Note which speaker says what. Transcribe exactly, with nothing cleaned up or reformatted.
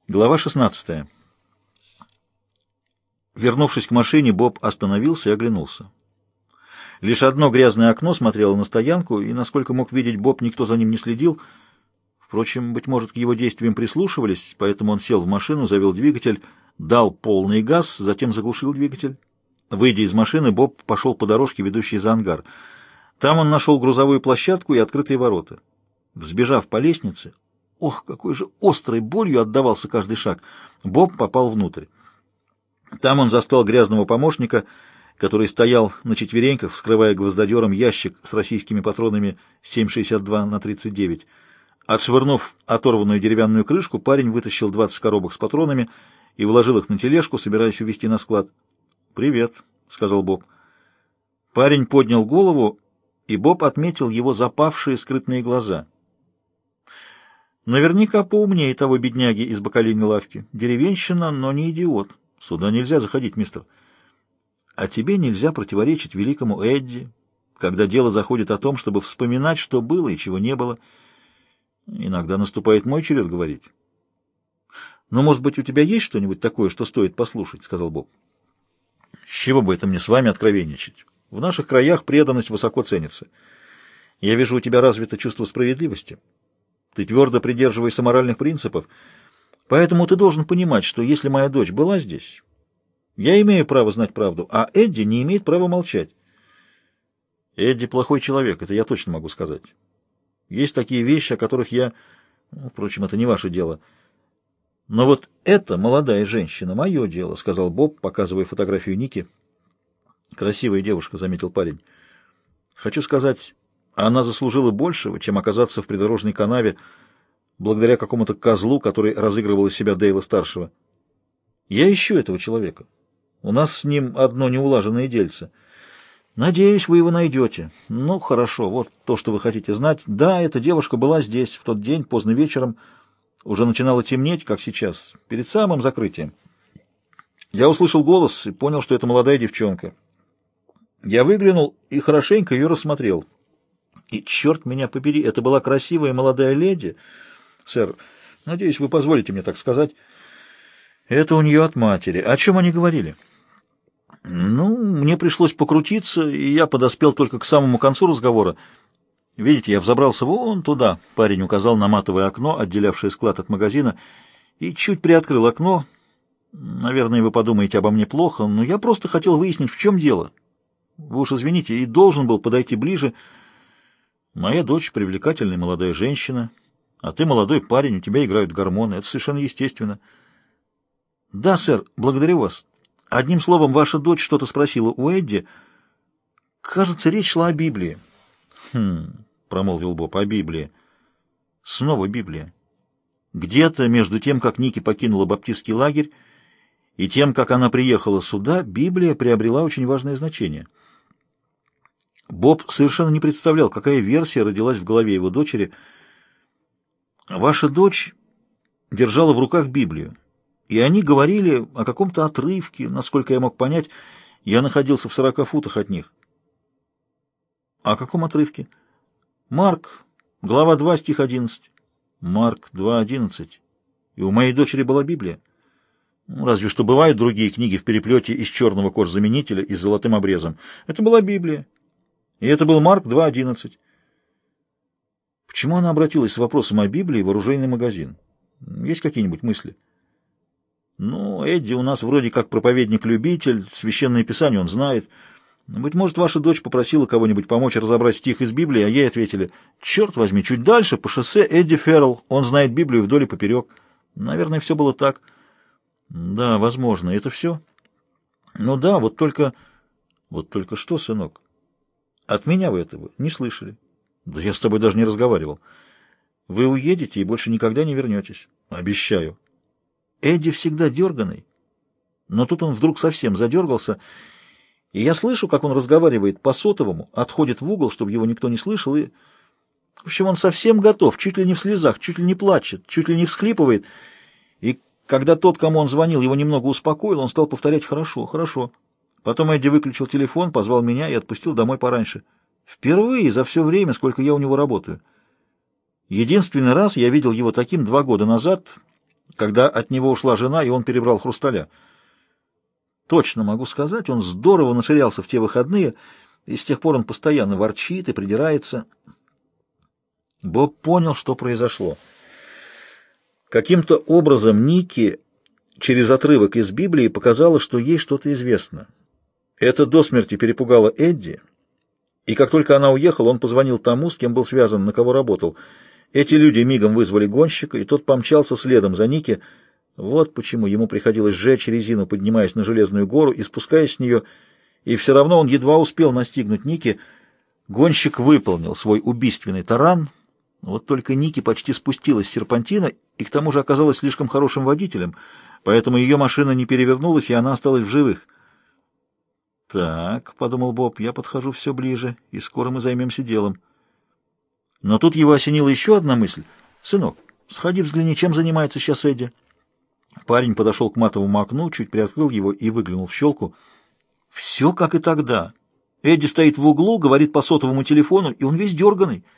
Speaker 1: Глава шестнадцатая. Вернувшись к машине, Боб остановился и оглянулся. Лишь одно грязное окно смотрело на стоянку, и, насколько мог видеть Боб, никто за ним не следил. Впрочем, быть может, к его действиям прислушивались, поэтому он сел в машину, завел двигатель, дал полный газ, затем заглушил двигатель. Выйдя из машины, Боб пошел по дорожке, ведущей за ангар. Там он нашел грузовую площадку и открытые ворота. Взбежав по лестнице, ох, какой же острой болью отдавался каждый шаг, Боб попал внутрь. Там он застал грязного помощника, который стоял на четвереньках, вскрывая гвоздодером ящик с российскими патронами семь шестьдесят два на тридцать девять. Отшвырнув оторванную деревянную крышку, парень вытащил двадцать коробок с патронами и вложил их на тележку, собираясь увезти на склад. «Привет», — сказал Боб. Парень поднял голову, и Боб отметил его запавшие скрытные глаза. Наверняка поумнее того бедняги из бакалейной лавки. Деревенщина, но не идиот. Сюда нельзя заходить, мистер. А тебе нельзя противоречить великому Эдди, когда дело заходит о том, чтобы вспоминать, что было и чего не было. Иногда наступает мой черед говорить. Но, может быть, у тебя есть что-нибудь такое, что стоит послушать, — сказал Боб. С чего бы это мне с вами откровенничать? В наших краях преданность высоко ценится. Я вижу, у тебя развито чувство справедливости. Ты твердо придерживаешься моральных принципов, поэтому ты должен понимать, что если моя дочь была здесь, я имею право знать правду, а Эдди не имеет права молчать. Эдди плохой человек, это я точно могу сказать. Есть такие вещи, о которых я... Ну, впрочем, это не ваше дело. Но вот эта молодая женщина — мое дело, — сказал Боб, показывая фотографию Ники. Красивая девушка, — заметил парень. Хочу сказать... Она заслужила большего, чем оказаться в придорожной канаве благодаря какому-то козлу, который разыгрывал из себя Дейла-старшего. Я ищу этого человека. У нас с ним одно неулаженное дельце. Надеюсь, вы его найдете. Ну, хорошо, вот то, что вы хотите знать. Да, эта девушка была здесь в тот день, поздно вечером. Уже начинало темнеть, как сейчас, перед самым закрытием. Я услышал голос и понял, что это молодая девчонка. Я выглянул и хорошенько ее рассмотрел. И, черт меня побери, это была красивая молодая леди. Сэр, надеюсь, вы позволите мне так сказать. Это у нее от матери. О чем они говорили? Ну, мне пришлось покрутиться, и я подоспел только к самому концу разговора. Видите, я взобрался вон туда. Парень указал на матовое окно, отделявшее склад от магазина, и чуть приоткрыл окно. Наверное, вы подумаете обо мне плохо, но я просто хотел выяснить, в чем дело. Вы уж извините, и должен был подойти ближе. Моя дочь — привлекательная молодая женщина, а ты молодой парень, у тебя играют гормоны. Это совершенно естественно. Да, сэр, благодарю вас. Одним словом, ваша дочь что-то спросила у Эдди. Кажется, речь шла о Библии. Хм, промолвил Боб, о Библии. Снова Библия. Где-то между тем, как Ники покинула баптистский лагерь, и тем, как она приехала сюда, Библия приобрела очень важное значение. Боб совершенно не представлял, какая версия родилась в голове его дочери. Ваша дочь держала в руках Библию, и они говорили о каком-то отрывке, насколько я мог понять. Я находился в сорока футах от них. О каком отрывке? Марк, глава два, стих одиннадцать. Марк два, одиннадцать. И у моей дочери была Библия. Ну, разве что бывают другие книги в переплете из черного кожзаменителя и с золотым обрезом. Это была Библия. И это был Марк два, одиннадцать. Почему она обратилась с вопросом о Библии в оружейный магазин? Есть какие-нибудь мысли? Ну, Эдди у нас вроде как проповедник-любитель, священное писание он знает. Быть может, ваша дочь попросила кого-нибудь помочь разобрать стих из Библии, а ей ответили: черт возьми, чуть дальше, по шоссе Эдди Феррелл, он знает Библию вдоль и поперек. Наверное, все было так. Да, возможно, это все. Ну да, вот только... Вот только что, сынок? От меня вы этого не слышали. Да я с тобой даже не разговаривал. Вы уедете и больше никогда не вернетесь. Обещаю. Эдди всегда дерганый. Но тут он вдруг совсем задергался, и я слышу, как он разговаривает по сотовому, отходит в угол, чтобы его никто не слышал, и... В общем, он совсем готов, чуть ли не в слезах, чуть ли не плачет, чуть ли не всхлипывает. И когда тот, кому он звонил, его немного успокоил, он стал повторять: «Хорошо, хорошо». Потом Эдди выключил телефон, позвал меня и отпустил домой пораньше. Впервые за все время, сколько я у него работаю. Единственный раз я видел его таким два года назад, когда от него ушла жена, и он перебрал хрусталя. Точно могу сказать, он здорово наширялся в те выходные, и с тех пор он постоянно ворчит и придирается. Боб понял, что произошло. Каким-то образом Ники через отрывок из Библии показала, что ей что-то известно. Это до смерти перепугало Эдди, и как только она уехала, он позвонил тому, с кем был связан, на кого работал. Эти люди мигом вызвали гонщика, и тот помчался следом за Ники. Вот почему ему приходилось сжечь резину, поднимаясь на железную гору и спускаясь с нее, и все равно он едва успел настигнуть Ники. Гонщик выполнил свой убийственный таран, вот только Ники почти спустилась с серпантина и к тому же оказалась слишком хорошим водителем, поэтому ее машина не перевернулась, и она осталась в живых. «Так», — подумал Боб, — «я подхожу все ближе, и скоро мы займемся делом». Но тут его осенила еще одна мысль. «Сынок, сходи взгляни, чем занимается сейчас Эдди». Парень подошел к матовому окну, чуть приоткрыл его и выглянул в щелку. Все как и тогда. Эдди стоит в углу, говорит по сотовому телефону, и он весь дерганый.